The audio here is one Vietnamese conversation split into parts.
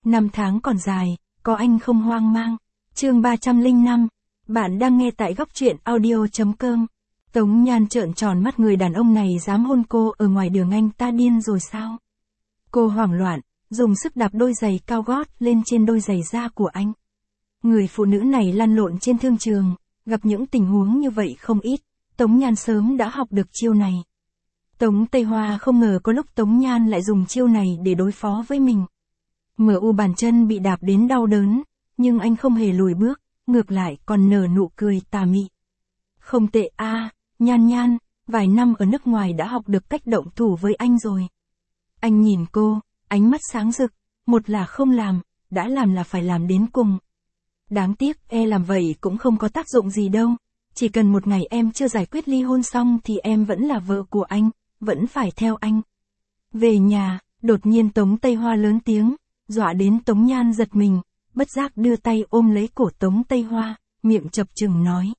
Năm tháng còn dài, có anh không hoang mang. Chương 305. Bạn đang nghe tại góc truyện audio.com. Tống Nhan trợn tròn mắt, người đàn ông này dám hôn cô ở ngoài đường, anh ta điên rồi sao? Cô hoảng loạn, dùng sức đạp đôi giày cao gót lên trên đôi giày da của anh. Người phụ nữ này lăn lộn trên thương trường, gặp những tình huống như vậy không ít, Tống Nhan sớm đã học được chiêu này. Tống Tây Hoa không ngờ có lúc Tống Nhan lại dùng chiêu này để đối phó với mình. MU bàn chân bị đạp đến đau đớn, nhưng anh không hề lùi bước, ngược lại còn nở nụ cười tà mị. Không tệ a, Nhan, vài năm ở nước ngoài đã học được cách động thủ với anh rồi. Anh nhìn cô, ánh mắt sáng rực, một là không làm, đã làm là phải làm đến cùng. Đáng tiếc, làm vậy cũng không có tác dụng gì đâu, chỉ cần một ngày em chưa giải quyết ly hôn xong thì em vẫn là vợ của anh, vẫn phải theo anh. Về nhà, đột nhiên Tống Tây Hoa lớn tiếng, dọa đến Tống Nhan giật mình, bất giác đưa tay ôm lấy cổ Tống Tây Hoa, miệng chập chừng nói.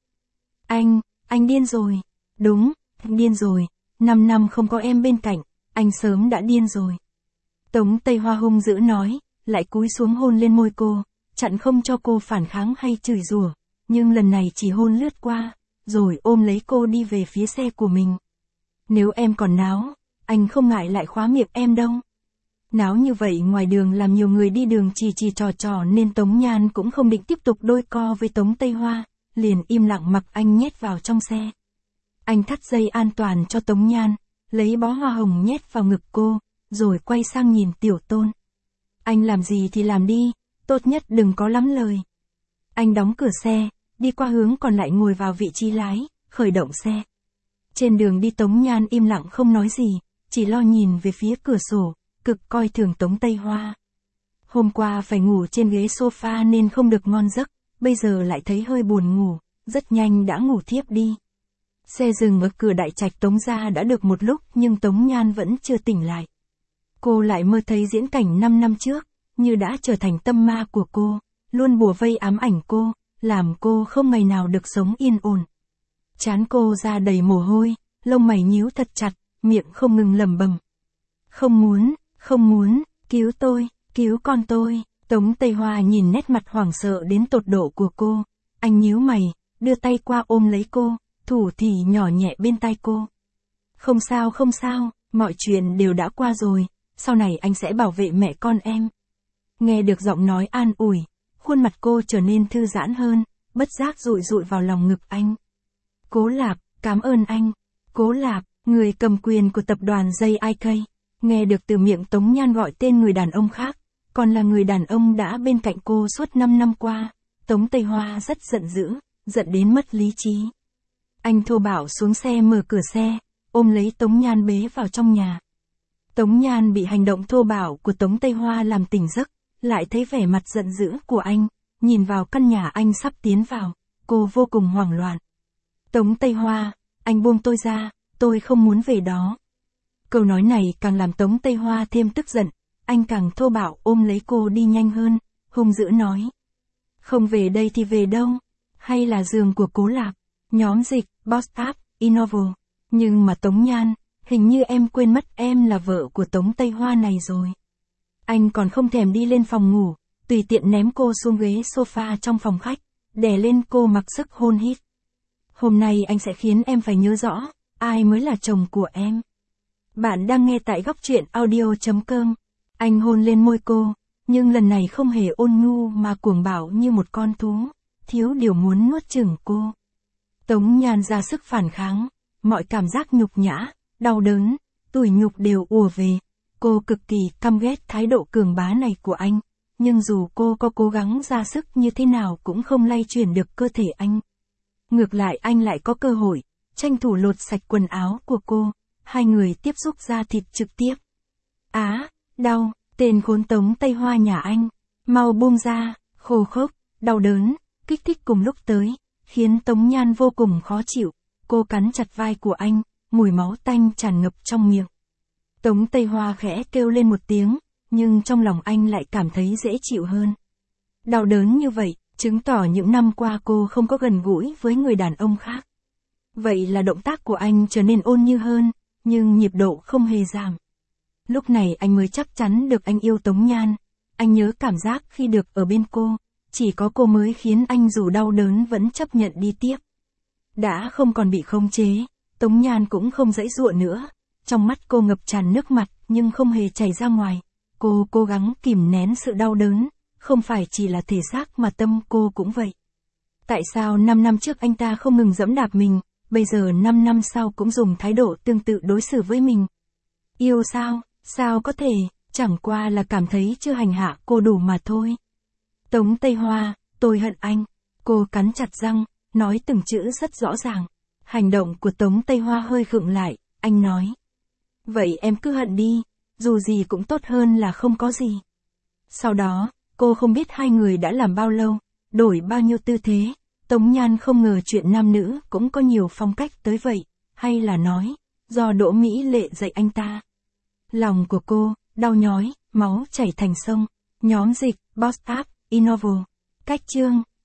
Anh điên rồi. Đúng, điên rồi, 5 năm không có em bên cạnh, anh sớm đã điên rồi. Tống Tây Hoa hung dữ nói, lại cúi xuống hôn lên môi cô, chặn không cho cô phản kháng hay chửi rủa, nhưng lần này chỉ hôn lướt qua, rồi ôm lấy cô đi về phía xe của mình. Nếu em còn náo, anh không ngại lại khóa miệng em đâu. Náo như vậy ngoài đường làm nhiều người đi đường chỉ trò nên Tống Nhan cũng không định tiếp tục đôi co với Tống Tây Hoa, liền im lặng mặc anh nhét vào trong xe. Anh thắt dây an toàn cho Tống Nhan, lấy bó hoa hồng nhét vào ngực cô, rồi quay sang nhìn Tiểu Tôn. Anh làm gì thì làm đi, tốt nhất đừng có lắm lời. Anh đóng cửa xe, đi qua hướng còn lại ngồi vào vị trí lái, khởi động xe. Trên đường đi Tống Nhan im lặng không nói gì, chỉ lo nhìn về phía cửa sổ, cực coi thường Tống Tây Hoa. Hôm qua phải ngủ trên ghế sofa nên không được ngon giấc, bây giờ lại thấy hơi buồn ngủ, rất nhanh đã ngủ thiếp đi. Xe dừng ở cửa đại trạch Tống gia đã được một lúc nhưng Tống Nhan vẫn chưa tỉnh lại. Cô lại mơ thấy diễn cảnh 5 năm trước, như đã trở thành tâm ma của cô, luôn bủa vây ám ảnh cô, làm cô không ngày nào được sống yên ổn. Trán cô ra đầy mồ hôi, lông mày nhíu thật chặt, miệng không ngừng lẩm bẩm. Không muốn, cứu tôi, cứu con tôi. Tống Tây Hoa nhìn nét mặt hoảng sợ đến tột độ của cô, anh nhíu mày, đưa tay qua ôm lấy cô, thủ thỉ nhỏ nhẹ bên tai cô. Không sao, mọi chuyện đều đã qua rồi, sau này anh sẽ bảo vệ mẹ con em. Nghe được giọng nói an ủi, khuôn mặt cô trở nên thư giãn hơn, bất giác dụi vào lòng ngực anh. Cố Lạp, cảm ơn anh. Cố Lạp, người cầm quyền của tập đoàn JIK, nghe được từ miệng Tống Nhan gọi tên người đàn ông khác, còn là người đàn ông đã bên cạnh cô suốt 5 năm qua, Tống Tây Hoa rất giận dữ, giận đến mất lý trí. Anh thô bạo xuống xe mở cửa xe, ôm lấy Tống Nhan bế vào trong nhà. Tống Nhan bị hành động thô bạo của Tống Tây Hoa làm tỉnh giấc, lại thấy vẻ mặt giận dữ của anh, nhìn vào căn nhà anh sắp tiến vào, cô vô cùng hoảng loạn. Tống Tây Hoa, anh buông tôi ra, tôi không muốn về đó. Câu nói này càng làm Tống Tây Hoa thêm tức giận, anh càng thô bạo ôm lấy cô đi nhanh hơn, hung dữ nói. Không về đây thì về đâu? Hay là giường của Cố Lạp, nhóm dịch, Bosstab, Innovo. Nhưng mà Tống Nhan, hình như em quên mất em là vợ của Tống Tây Hoa này rồi. Anh còn không thèm đi lên phòng ngủ, tùy tiện ném cô xuống ghế sofa trong phòng khách, đè lên cô mặc sức hôn hít. Hôm nay anh sẽ khiến em phải nhớ rõ, ai mới là chồng của em. Bạn đang nghe tại góc truyện audio.com. Anh hôn lên môi cô, nhưng lần này không hề ôn nhu mà cuồng bạo như một con thú, thiếu điều muốn nuốt chửng cô. Tống Nhan ra sức phản kháng, mọi cảm giác nhục nhã, đau đớn, tủi nhục đều ùa về. Cô cực kỳ căm ghét thái độ cường bá này của anh, nhưng dù cô có cố gắng ra sức như thế nào cũng không lay chuyển được cơ thể anh. Ngược lại anh lại có cơ hội, tranh thủ lột sạch quần áo của cô, hai người tiếp xúc da thịt trực tiếp. Đau, tên khốn Tống Tây Hoa nhà anh, mau buông ra, khô khốc, đau đớn, kích thích cùng lúc tới, khiến Tống Nhan vô cùng khó chịu, cô cắn chặt vai của anh, mùi máu tanh tràn ngập trong miệng. Tống Tây Hoa khẽ kêu lên một tiếng, nhưng trong lòng anh lại cảm thấy dễ chịu hơn. Đau đớn như vậy, chứng tỏ những năm qua cô không có gần gũi với người đàn ông khác. Vậy là động tác của anh trở nên ôn nhu hơn, nhưng nhịp độ không hề giảm. Lúc này anh mới chắc chắn được anh yêu Tống Nhan. Anh nhớ cảm giác khi được ở bên cô, chỉ có cô mới khiến anh dù đau đớn vẫn chấp nhận đi tiếp. Đã không còn bị khống chế, Tống Nhan cũng không giãy giụa nữa. Trong mắt cô ngập tràn nước mặt nhưng không hề chảy ra ngoài. Cô cố gắng kìm nén sự đau đớn, không phải chỉ là thể xác mà tâm cô cũng vậy. Tại sao 5 năm trước anh ta không ngừng giẫm đạp mình, bây giờ 5 năm sau cũng dùng thái độ tương tự đối xử với mình? Yêu sao? Sao có thể, chẳng qua là cảm thấy chưa hành hạ cô đủ mà thôi. Tống Tây Hoa, tôi hận anh. Cô cắn chặt răng, nói từng chữ rất rõ ràng. Hành động của Tống Tây Hoa hơi khựng lại, anh nói. Vậy em cứ hận đi, dù gì cũng tốt hơn là không có gì. Sau đó, cô không biết hai người đã làm bao lâu, đổi bao nhiêu tư thế. Tống Nhan không ngờ chuyện nam nữ cũng có nhiều phong cách tới vậy, hay là nói, do Đỗ Mỹ Lệ dạy anh ta. Lòng của cô, đau nhói, máu chảy thành sông. Nhóm dịch, Boss App, Innovo. Cách chương